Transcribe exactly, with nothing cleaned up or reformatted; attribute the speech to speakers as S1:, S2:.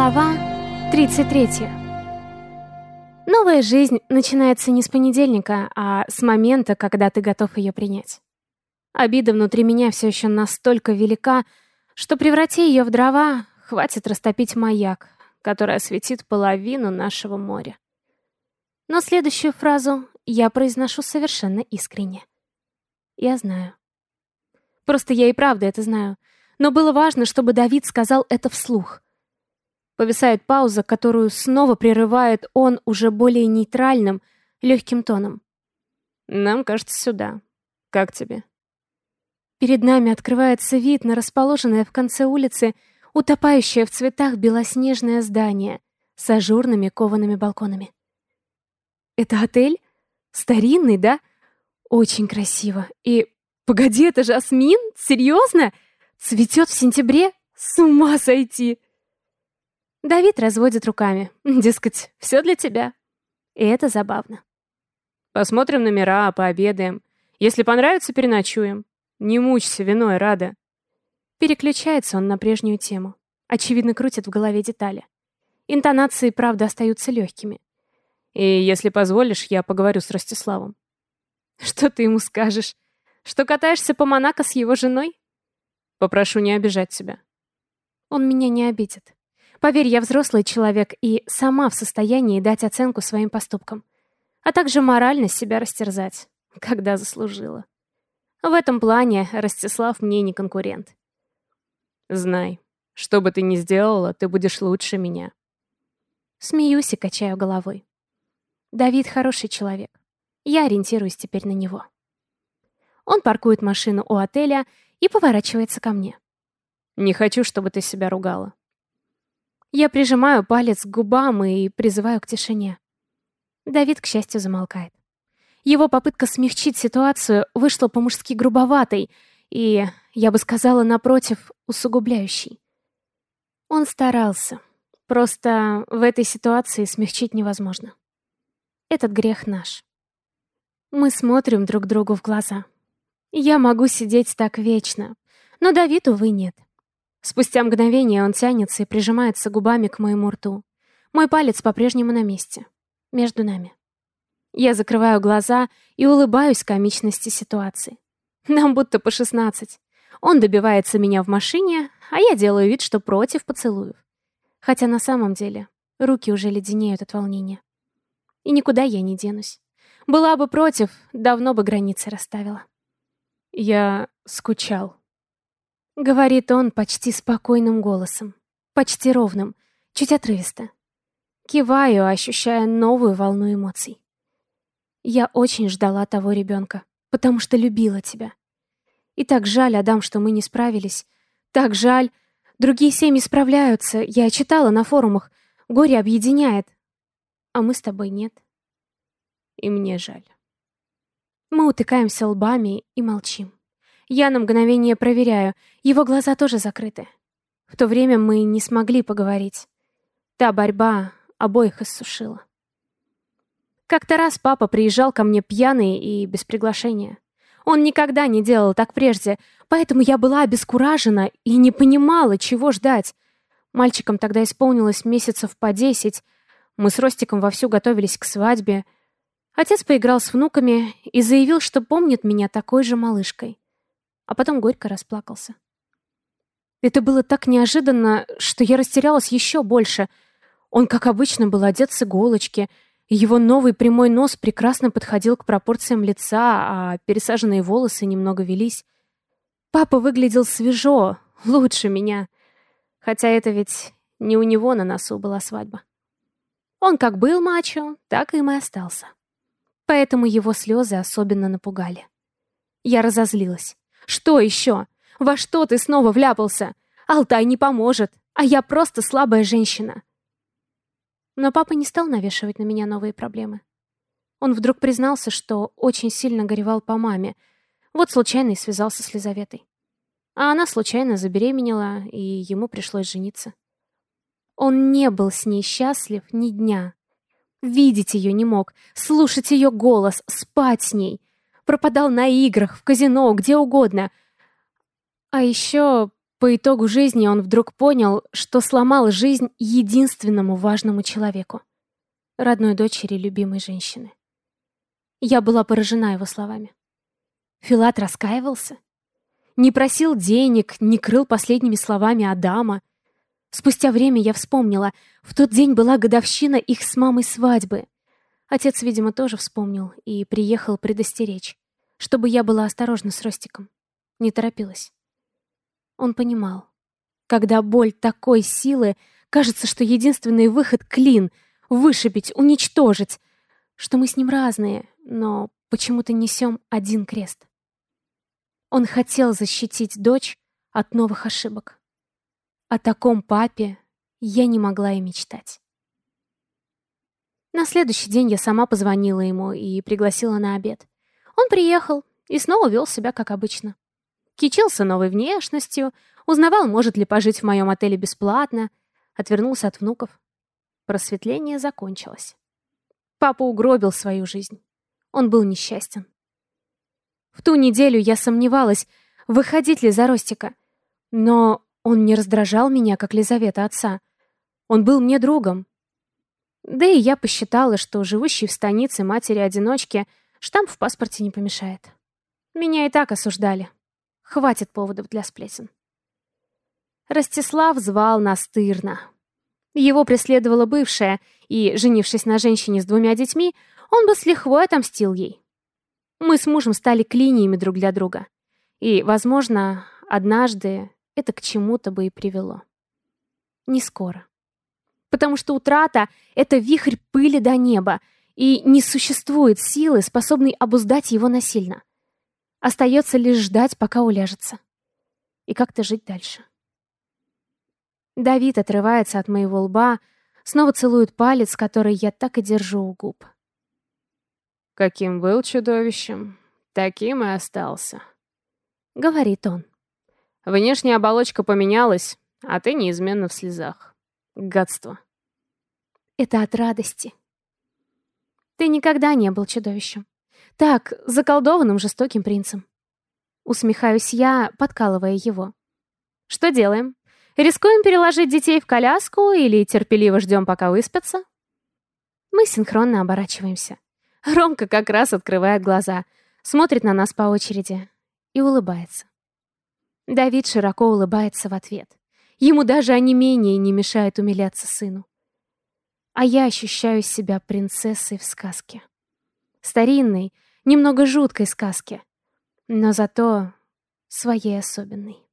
S1: Глава тридцать третья. Новая жизнь начинается не с понедельника, а с момента, когда ты готов ее принять. Обида внутри меня все еще настолько велика, что преврати ее в дрова, хватит растопить маяк, который осветит половину нашего моря. Но следующую фразу я произношу совершенно искренне. Я знаю. Просто я и правда это знаю. Но было важно, чтобы Давид сказал это вслух. Повисает пауза, которую снова прерывает он уже более нейтральным, легким тоном. «Нам кажется, сюда. Как тебе?» Перед нами открывается вид на расположенное в конце улицы, утопающее в цветах белоснежное здание с ажурными коваными балконами. «Это отель? Старинный, да? Очень красиво. И... Погоди, это жасмин? Серьезно? Цветет в сентябре? С ума сойти!» Давид разводит руками. Дескать, все для тебя. И это забавно. «Посмотрим номера, пообедаем. Если понравится, переночуем. Не мучься, виной, Рада». Переключается он на прежнюю тему. Очевидно, крутит в голове детали. Интонации, правда, остаются легкими. «И если позволишь, я поговорю с Ростиславом». «Что ты ему скажешь? Что катаешься по Монако с его женой?» «Попрошу не обижать тебя». «Он меня не обидит. Поверь, я взрослый человек и сама в состоянии дать оценку своим поступкам, а также морально себя растерзать, когда заслужила. В этом плане Ростислав мне не конкурент». «Знай, что бы ты ни сделала, ты будешь лучше меня». Смеюсь и качаю головой. Давид хороший человек. Я ориентируюсь теперь на него. Он паркует машину у отеля и поворачивается ко мне. «Не хочу, чтобы ты себя ругала». Я прижимаю палец к губам и призываю к тишине. Давид, к счастью, замолкает. Его попытка смягчить ситуацию вышла по-мужски грубоватой и, я бы сказала, напротив, усугубляющей. Он старался. Просто в этой ситуации смягчить невозможно. Этот грех наш. Мы смотрим друг другу в глаза. Я могу сидеть так вечно, но Давид, увы, нет. Спустя мгновение он тянется и прижимается губами к моему рту. Мой палец по-прежнему на месте. Между нами. Я закрываю глаза и улыбаюсь комичности ситуации. Нам будто по шестнадцать. Он добивается меня в машине, а я делаю вид, что против поцелуев. Хотя на самом деле руки уже леденеют от волнения. И никуда я не денусь. Была бы против, давно бы границы расставила. «Я скучал», — говорит он почти спокойным голосом, почти ровным, чуть отрывисто. Киваю, ощущая новую волну эмоций. «Я очень ждала того ребенка, потому что любила тебя. И так жаль, Адам, что мы не справились. Так жаль. Другие семьи справляются. Я читала на форумах. Горе объединяет. А мы с тобой нет. И мне жаль». Мы утыкаемся лбами и молчим. Я на мгновение проверяю. Его глаза тоже закрыты. В то время мы не смогли поговорить. Та борьба обоих иссушила. Как-то раз папа приезжал ко мне пьяный и без приглашения. Он никогда не делал так прежде, поэтому я была обескуражена и не понимала, чего ждать. Мальчикам тогда исполнилось месяцев по десять. Мы с Ростиком вовсю готовились к свадьбе. Отец поиграл с внуками и заявил, что помнит меня такой же малышкой. А потом горько расплакался. Это было так неожиданно, что я растерялась еще больше. Он, как обычно, был одет с иголочки, и его новый прямой нос прекрасно подходил к пропорциям лица, а пересаженные волосы немного велись. Папа выглядел свежо, лучше меня. Хотя это ведь не у него на носу была свадьба. Он как был мачо, так им и остался. Поэтому его слезы особенно напугали. Я разозлилась. «Что еще? Во что ты снова вляпался? Алтай не поможет, а я просто слабая женщина». Но папа не стал навешивать на меня новые проблемы. Он вдруг признался, что очень сильно горевал по маме. Вот случайно и связался с Лизаветой. А она случайно забеременела, и ему пришлось жениться. Он не был с ней счастлив ни дня. Видеть ее не мог, слушать ее голос, спать с ней. Пропадал на играх, в казино, где угодно. А еще По итогу жизни он вдруг понял, что сломал жизнь единственному важному человеку — родной дочери любимой женщины. Я была поражена его словами. Филат раскаивался? Не просил денег, не крыл последними словами Адама. Спустя время я вспомнила, в тот день была годовщина их с мамой свадьбы. Отец, видимо, тоже вспомнил и приехал предостеречь, чтобы я была осторожна с Ростиком. Не торопилась. Он понимал. Когда боль такой силы, кажется, что единственный выход — клин, вышибить, уничтожить, что мы с ним разные, но почему-то несем один крест. Он хотел защитить дочь от новых ошибок. О таком папе я не могла и мечтать. На следующий день я сама позвонила ему и пригласила на обед. Он приехал и снова вел себя как обычно. Кичился новой внешностью, узнавал, может ли пожить в моем отеле бесплатно, отвернулся от внуков. Просветление закончилось. Папа угробил свою жизнь. Он был несчастен. В ту неделю я сомневалась, выходить ли за Ростика. Но он не раздражал меня, как Лизавета отца. Он был мне другом. Да и я посчитала, что живущей в станице матери-одиночке штамп в паспорте не помешает. Меня и так осуждали. Хватит поводов для сплетен. Ростислав звал настырно. Его преследовала бывшая, и, женившись на женщине с двумя детьми, он бы с лихвой отомстил ей. Мы с мужем стали клиниями друг для друга. И, возможно, однажды это к чему-то бы и привело. Не скоро. Потому что утрата — это вихрь пыли до неба, и не существует силы, способной обуздать его насильно. Остается лишь ждать, пока уляжется. И как-то жить дальше. Давид отрывается от моего лба, снова целует палец, который я так и держу у губ.
S2: «Каким был чудовищем, таким и остался»,
S1: — говорит он.
S2: «Внешняя оболочка поменялась, а ты неизменно в слезах. Гадство».
S1: Это от радости. Ты никогда не был чудовищем. Так, заколдованным жестоким принцем. Усмехаюсь я, подкалывая его. Что делаем? Рискуем переложить детей в коляску или терпеливо ждем, пока выспятся? Мы синхронно оборачиваемся. Ромка как раз открывает глаза, смотрит на нас по очереди и улыбается. Давид широко улыбается в ответ. Ему даже онемение не мешает умиляться сыну. А я ощущаю себя принцессой в сказке. Старинной, немного жуткой сказке, но зато своей особенной.